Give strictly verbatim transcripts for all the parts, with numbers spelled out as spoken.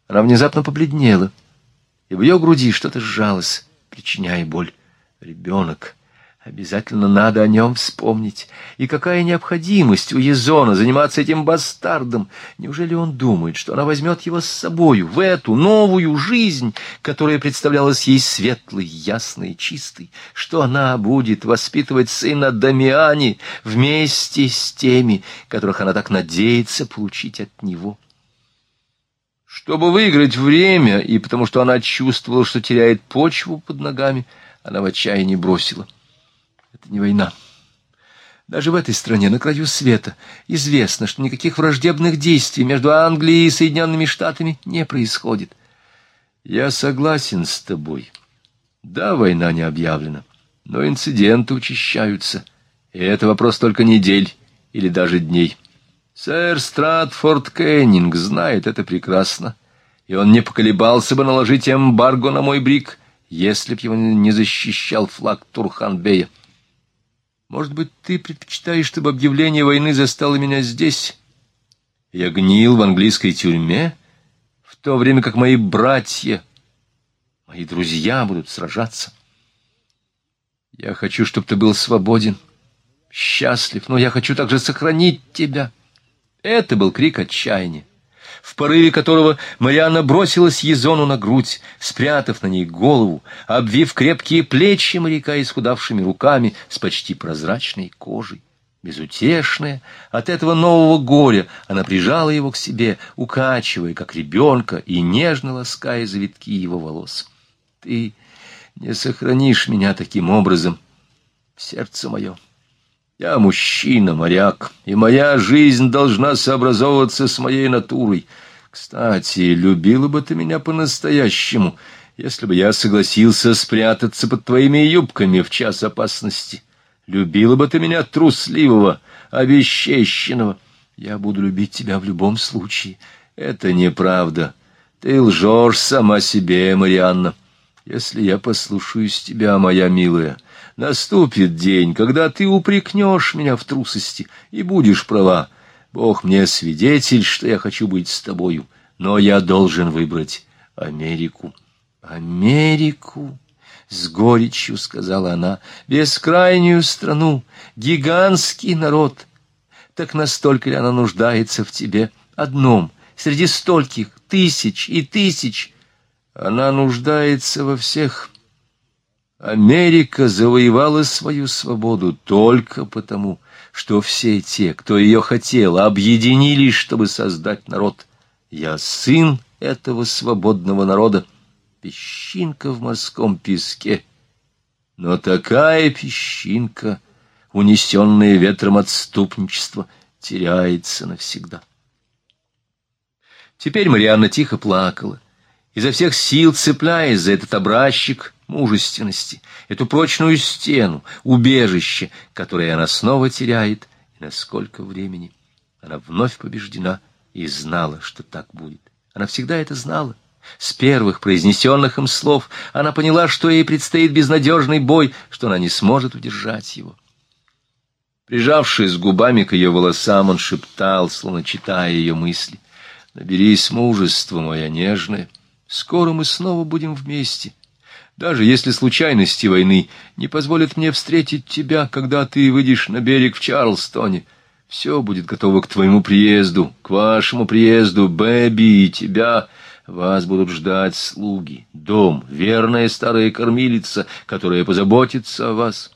Она внезапно побледнела, и в ее груди что-то сжалось, причиняя боль. Ребенок. Обязательно надо о нем вспомнить. И какая необходимость у Езона заниматься этим бастардом? Неужели он думает, что она возьмет его с собою в эту новую жизнь, которая представлялась ей светлой, ясной и чистой? Что она будет воспитывать сына Дамиани вместе с теми, которых она так надеется получить от него? Чтобы выиграть время, и потому что она чувствовала, что теряет почву под ногами, она в отчаянии бросила. Это не война. Даже в этой стране, на краю света, известно, что никаких враждебных действий между Англией и Соединенными Штатами не происходит. Я согласен с тобой. Да, война не объявлена, но инциденты учащаются, и это вопрос только недель или даже дней. Сэр Стратфорд Кеннинг знает это прекрасно, и он не поколебался бы наложить эмбарго на мой брик, если б его не защищал флаг Турхан-бея. Может быть, ты предпочитаешь, чтобы объявление войны застало меня здесь? Я гнил в английской тюрьме, в то время как мои братья, мои друзья будут сражаться. Я хочу, чтобы ты был свободен, счастлив, но я хочу также сохранить тебя. Это был крик отчаяния, в порыве которого Марианна бросилась Езону на грудь, спрятав на ней голову, обвив крепкие плечи моряка исхудавшими руками с почти прозрачной кожей. Безутешная от этого нового горя, она прижала его к себе, укачивая, как ребенка, и нежно лаская завитки его волос. «Ты не сохранишь меня таким образом, сердце мое. Я мужчина, моряк, и моя жизнь должна сообразовываться с моей натурой. Кстати, любила бы ты меня по-настоящему, если бы я согласился спрятаться под твоими юбками в час опасности. Любила бы ты меня трусливого, обесчещенного. Я буду любить тебя в любом случае. Это неправда. Ты лжешь сама себе, Марианна. Если я послушаюсь тебя, моя милая, наступит день, когда ты упрекнешь меня в трусости, и будешь права. Бог мне свидетель, что я хочу быть с тобою, но я должен выбрать Америку». «Америку», — с горечью сказала она, — «бескрайнюю страну, гигантский народ. Так настолько ли она нуждается в тебе, одном, среди стольких тысяч и тысяч?» «Она нуждается во всех. Америка завоевала свою свободу только потому, что все те, кто ее хотел, объединились, чтобы создать народ. Я сын этого свободного народа, песчинка в морском песке. Но такая песчинка, унесенная ветром отступничества, теряется навсегда». Теперь Марианна тихо плакала, изо всех сил цепляясь за этот образчик мужественности, эту прочную стену, убежище, которое она снова теряет, и на сколько времени. Она вновь побеждена и знала, что так будет. Она всегда это знала. С первых произнесенных им слов она поняла, что ей предстоит безнадежный бой, что она не сможет удержать его. Прижавшись губами к ее волосам, он шептал, словно читая ее мысли: «Наберись мужества, моя нежная. Скоро мы снова будем вместе. Даже если случайности войны не позволят мне встретить тебя, когда ты выйдешь на берег в Чарльстоне, все будет готово к твоему приезду, к вашему приезду, Бэби, и тебя. Вас будут ждать слуги, дом, верная старая кормилица, которая позаботится о вас».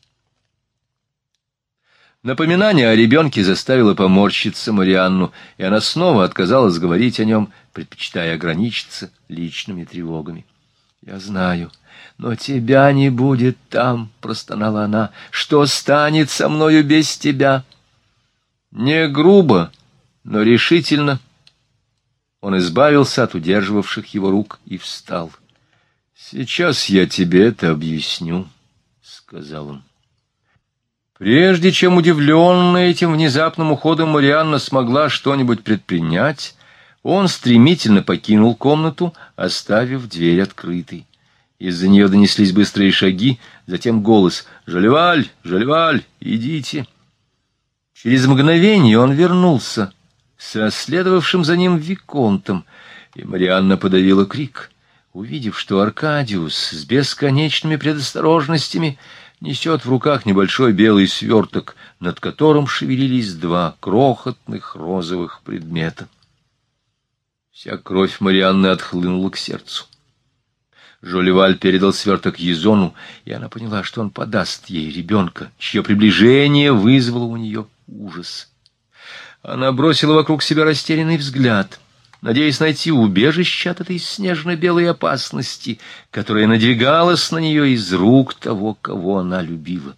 Напоминание о ребенке заставило поморщиться Марианну, и она снова отказалась говорить о нем, предпочитая ограничиться личными тревогами. «Я знаю, но тебя не будет там», — простонала она. «Что станет со мною без тебя?» Не грубо, но решительно он избавился от удерживавших его рук и встал. «Сейчас я тебе это объясню», — сказал он. Прежде чем удивленная этим внезапным уходом Марианна смогла что-нибудь предпринять, он стремительно покинул комнату, оставив дверь открытой. Из-за нее донеслись быстрые шаги, затем голос: «Жалеваль, Жалеваль, идите!» Через мгновение он вернулся со следовавшим за ним виконтом, и Марианна подавила крик, увидев, что Аркадиус с бесконечными предосторожностями несет в руках небольшой белый сверток, над которым шевелились два крохотных розовых предмета. Вся кровь Марианны отхлынула к сердцу. Жолеваль передал сверток Езону, и она поняла, что он подаст ей ребенка, чье приближение вызвало у нее ужас. Она бросила вокруг себя растерянный взгляд, надеясь найти убежище от этой снежно-белой опасности, которая надвигалась на нее из рук того, кого она любила.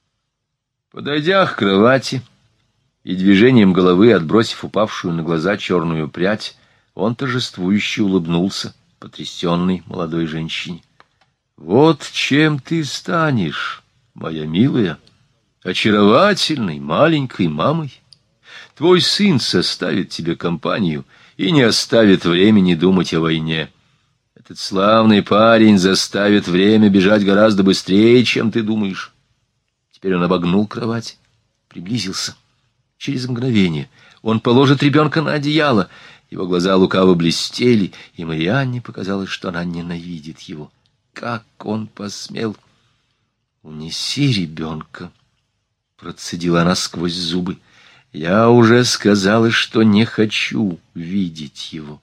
Подойдя к кровати и движением головы, отбросив упавшую на глаза черную прядь, он торжествующе улыбнулся потрясенной молодой женщине. «Вот чем ты станешь, моя милая, очаровательной маленькой мамой. Твой сын составит тебе компанию и не оставит времени думать о войне. Этот славный парень заставит время бежать гораздо быстрее, чем ты думаешь». Теперь он обогнул кровать, приблизился. Через мгновение он положит ребенка на одеяло. Его глаза лукаво блестели, и Марианне показалось, что она ненавидит его. Как он посмел! «Унеси ребенка», — процедила она сквозь зубы. «Я уже сказала, что не хочу видеть его».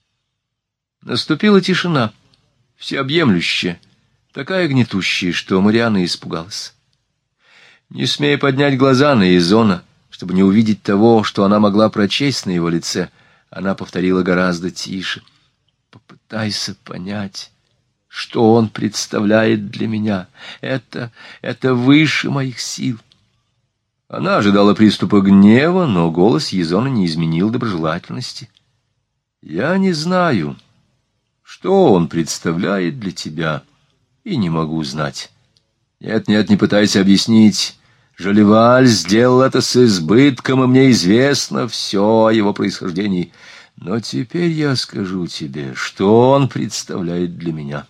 Наступила тишина, всеобъемлющая, такая гнетущая, что Марианна испугалась. Не смея поднять глаза на Езона, чтобы не увидеть того, что она могла прочесть на его лице, она повторила гораздо тише: «Попытайся понять, что он представляет для меня. Это, это выше моих сил». Она ожидала приступа гнева, но голос Езона не изменил доброжелательности. «Я не знаю, что он представляет для тебя, и не могу знать. Нет, нет, не пытайся объяснить. Жолеваль сделал это с избытком, и мне известно все о его происхождении. Но теперь я скажу тебе, что он представляет для меня.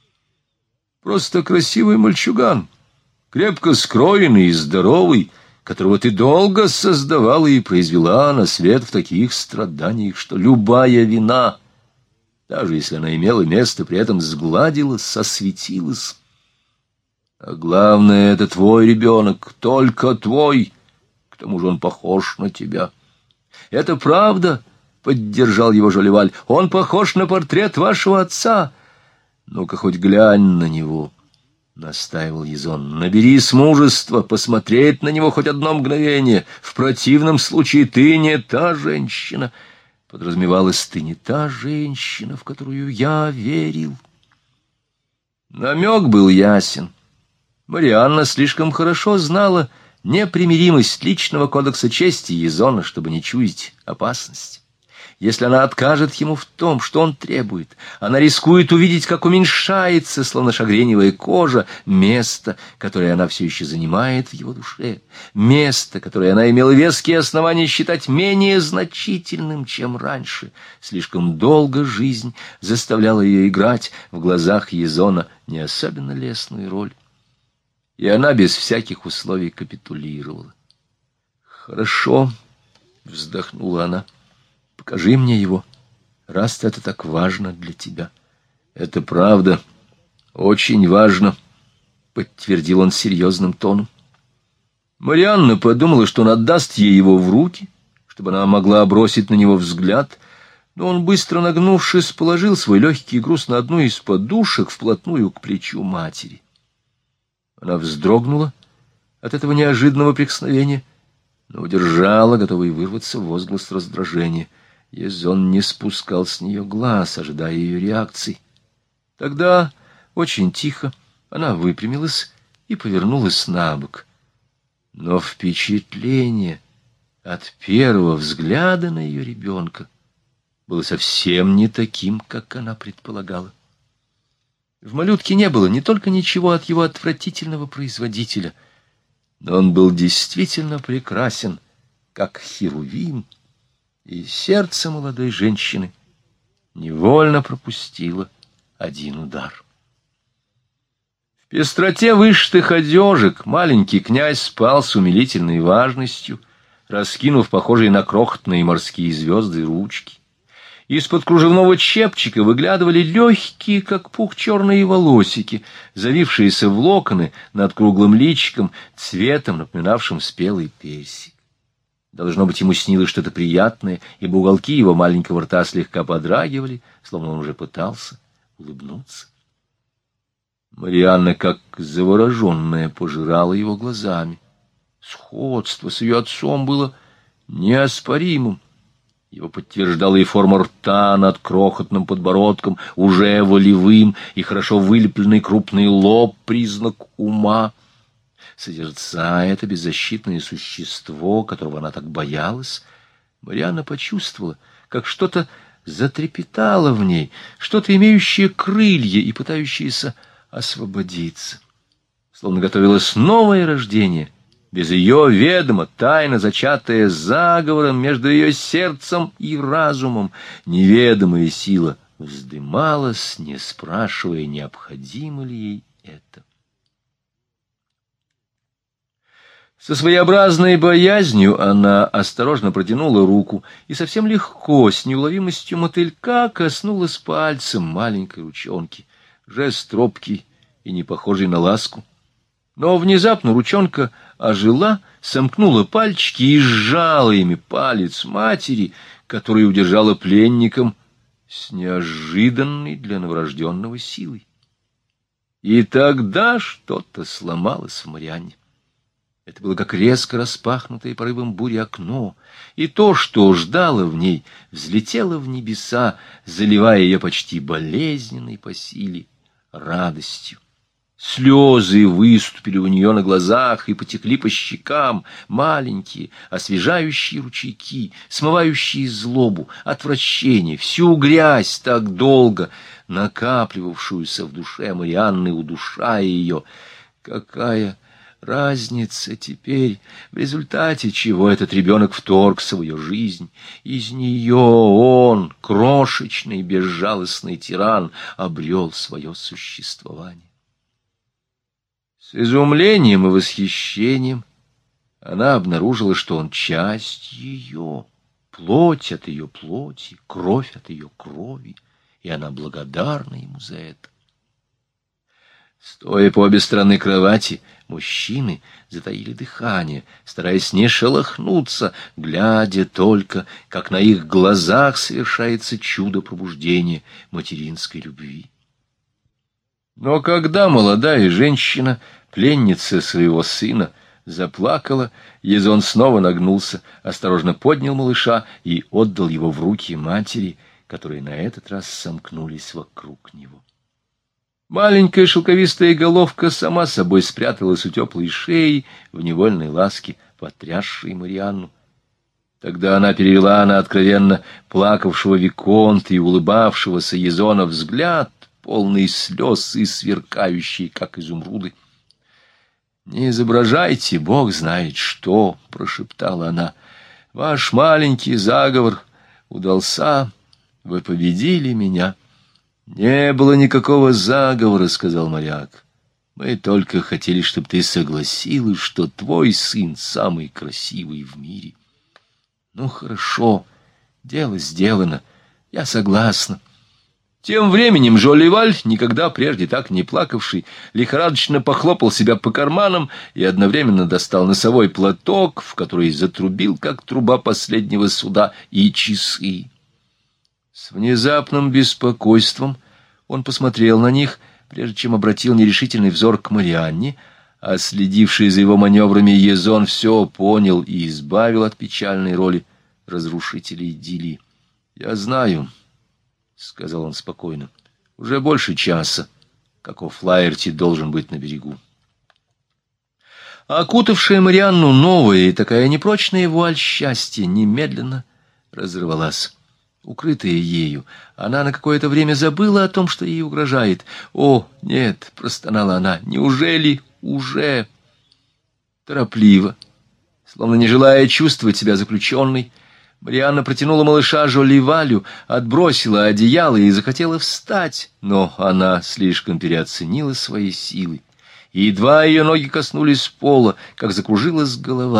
Просто красивый мальчуган, крепко скроенный и здоровый, которого ты долго создавала и произвела на свет в таких страданиях, что любая вина, даже если она имела место, при этом сгладилась, осветилась. А главное, это твой ребенок, только твой. К тому же он похож на тебя. Это правда, — поддержал его Жолеваль. Он похож на портрет вашего отца. Ну-ка, хоть глянь на него, — настаивал Езон. Наберись мужества посмотреть на него хоть одно мгновение. В противном случае ты не та женщина. Подразумевалось, ты не та женщина, в которую я верил. Намек был ясен. Марианна слишком хорошо знала непримиримость личного кодекса чести Езона, чтобы не чуять опасность. Если она откажет ему в том, что он требует, она рискует увидеть, как уменьшается, словно шагреневая кожа, место, которое она все еще занимает в его душе, место, которое она имела веские основания считать менее значительным, чем раньше. Слишком долго жизнь заставляла ее играть в глазах Езона не особенно лестную роль. И она без всяких условий капитулировала. «Хорошо», — вздохнула она, — «покажи мне его, раз это так важно для тебя». «Это правда, очень важно», — подтвердил он серьезным тоном. Марианна подумала, что он отдаст ей его в руки, чтобы она могла бросить на него взгляд, но он, быстро нагнувшись, положил свой легкий груз на одну из подушек вплотную к плечу матери. Она вздрогнула от этого неожиданного прикосновения, но удержала, готовый вырваться возглас раздражения. Езон не спускал с нее глаз, ожидая ее реакции. Тогда, очень тихо, она выпрямилась и повернулась на бок. Но впечатление от первого взгляда на ее ребенка было совсем не таким, как она предполагала. В малютке не было не только ничего от его отвратительного производителя, но он был действительно прекрасен, как херувим, и сердце молодой женщины невольно пропустило один удар. В пестроте вышитых одежек маленький князь спал с умилительной важностью, раскинув похожие на крохотные морские звезды ручки. Из-под кружевного чепчика выглядывали легкие, как пух, черные волосики, завившиеся в локоны над круглым личиком, цветом, напоминавшим спелый персик. Должно быть, ему снилось что-то приятное, ибо уголки его маленького рта слегка подрагивали, словно он уже пытался улыбнуться. Марианна, как завороженная, пожирала его глазами. Сходство с ее отцом было неоспоримым. Его подтверждала и форма рта над крохотным подбородком, уже волевым, и хорошо вылепленный крупный лоб, признак ума. Созерцая это беззащитное существо, которого она так боялась, Марианна почувствовала, как что-то затрепетало в ней, что-то имеющее крылья и пытающееся освободиться. Словно готовилось новое рождение, без ее ведома, тайно зачатая заговором между ее сердцем и разумом. Неведомая сила вздымалась, не спрашивая, необходимо ли ей это. Со своеобразной боязнью она осторожно протянула руку и совсем легко, с неуловимостью мотылька, коснулась пальцем маленькой ручонки. Жест робкий и не похожий на ласку. Но внезапно ручонка ожила, сомкнула пальчики и сжала ими палец матери, которую удержала пленником с неожиданной для новорожденного силой. И тогда что-то сломалось в Марианне. Это было как резко распахнутое порывом бури окно, и то, что ждало в ней, взлетело в небеса, заливая ее почти болезненной по силе радостью. Слезы выступили у нее на глазах и потекли по щекам, маленькие, освежающие ручейки, смывающие злобу, отвращение, всю грязь так долго накапливавшуюся в душе Марианны, удушая ее. Какая разница теперь, в результате чего этот ребенок вторгся в ее жизнь? Из нее он, крошечный, безжалостный тиран, обрел свое существование. С изумлением и восхищением она обнаружила, что он часть ее, плоть от ее плоти, кровь от ее крови, и она благодарна ему за это. Стоя по обе стороны кровати, мужчины затаили дыхание, стараясь не шелохнуться, глядя только, как на их глазах совершается чудо пробуждения материнской любви. Но когда молодая женщина, пленница своего сына, заплакала, Езон снова нагнулся, осторожно поднял малыша и отдал его в руки матери, которые на этот раз сомкнулись вокруг него. Маленькая шелковистая головка сама собой спряталась у теплой шеи в невольной ласке, потрясшей Марианну. Тогда она перевела на откровенно плакавшего виконта и улыбавшегося Езона взгляд, полный слез и сверкающий, как изумруды. «Не изображайте, Бог знает что», — прошептала она. «Ваш маленький заговор удался, вы победили меня». «Не было никакого заговора», — сказал моряк. «Мы только хотели, чтобы ты согласилась, что твой сын самый красивый в мире». «Ну, хорошо, дело сделано, я согласна». Тем временем Жолливаль, никогда прежде так не плакавший, лихорадочно похлопал себя по карманам и одновременно достал носовой платок, в который затрубил, как труба последнего суда, и часы. С внезапным беспокойством он посмотрел на них, прежде чем обратил нерешительный взор к Марианне, а следивший за его маневрами Езон все понял и избавил от печальной роли разрушителя идиллии. «Я знаю», — сказал он спокойно, — «уже больше часа, как О'Флаерти должен быть на берегу». Окутавшая Марианну новая и такая непрочная вуаль счастья немедленно разорвалась. Укрытая ею, она на какое-то время забыла о том, что ей угрожает. «О, нет!» — простонала она. «Неужели уже?» Торопливо, словно не желая чувствовать себя заключенной, Марианна протянула малыша Жолливалю, отбросила одеяло и захотела встать, но она слишком переоценила свои силы. И едва ее ноги коснулись пола, как закружилась голова,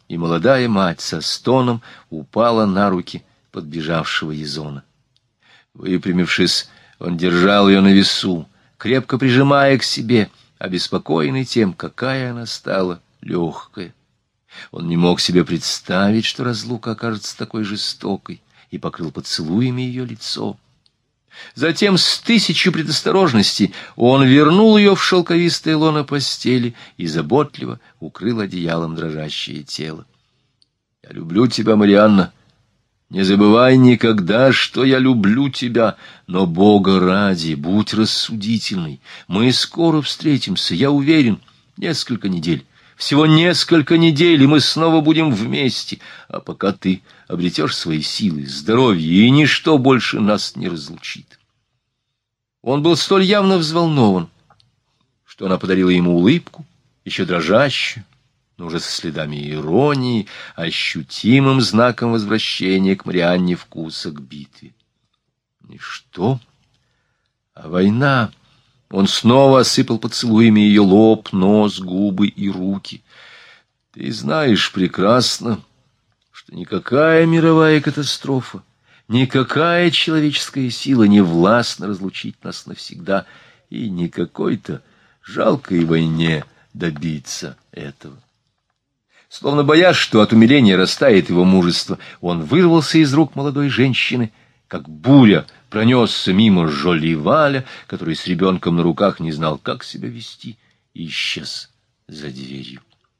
и молодая мать со стоном упала на руки подбежавшего Езона. Выпрямившись, он держал ее на весу, крепко прижимая к себе, обеспокоенный тем, какая она стала легкая. Он не мог себе представить, что разлука окажется такой жестокой, и покрыл поцелуями ее лицо. Затем с тысячью предосторожностей он вернул ее в шелковистое лоно постели и заботливо укрыл одеялом дрожащее тело. «Я люблю тебя, Марианна. Не забывай никогда, что я люблю тебя, но, Бога ради, будь рассудительной. Мы скоро встретимся, я уверен, несколько недель. Всего несколько недель, и мы снова будем вместе. А пока ты обретешь свои силы, здоровье, и ничто больше нас не разлучит». Он был столь явно взволнован, что она подарила ему улыбку, еще дрожащую, но уже со следами иронии, ощутимым знаком возвращения к Марианне вкуса к битве. И что? А война? Он снова осыпал поцелуями ее лоб, нос, губы и руки. Ты знаешь прекрасно, что никакая мировая катастрофа, никакая человеческая сила не властна разлучить нас навсегда, и ни какой-то жалкой войне добиться этого. Словно боясь, что от умиления растает его мужество, он вырвался из рук молодой женщины, как буря пронесся мимо Жолливаля, который с ребенком на руках не знал, как себя вести, и исчез за дверью.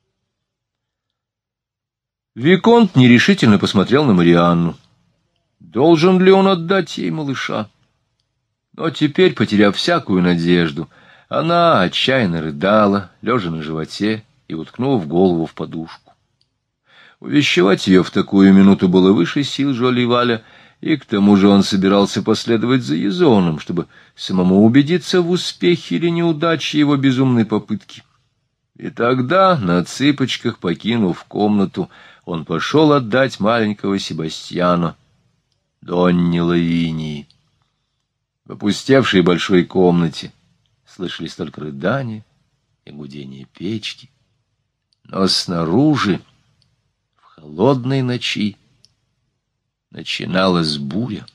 Виконт нерешительно посмотрел на Марианну. Должен ли он отдать ей малыша? Но теперь, потеряв всякую надежду, она отчаянно рыдала, лежа на животе и уткнув голову в подушку. Увещевать ее в такую минуту было выше сил Жолливаля, и к тому же он собирался последовать за Езоном, чтобы самому убедиться в успехе или неудаче его безумной попытки. И тогда, на цыпочках покинув комнату, он пошел отдать маленького Себастьяна Донне Лавинии. В опустевшей большой комнате слышались только рыдания и гудение печки, но снаружи, в холодной ночи, начиналась буря.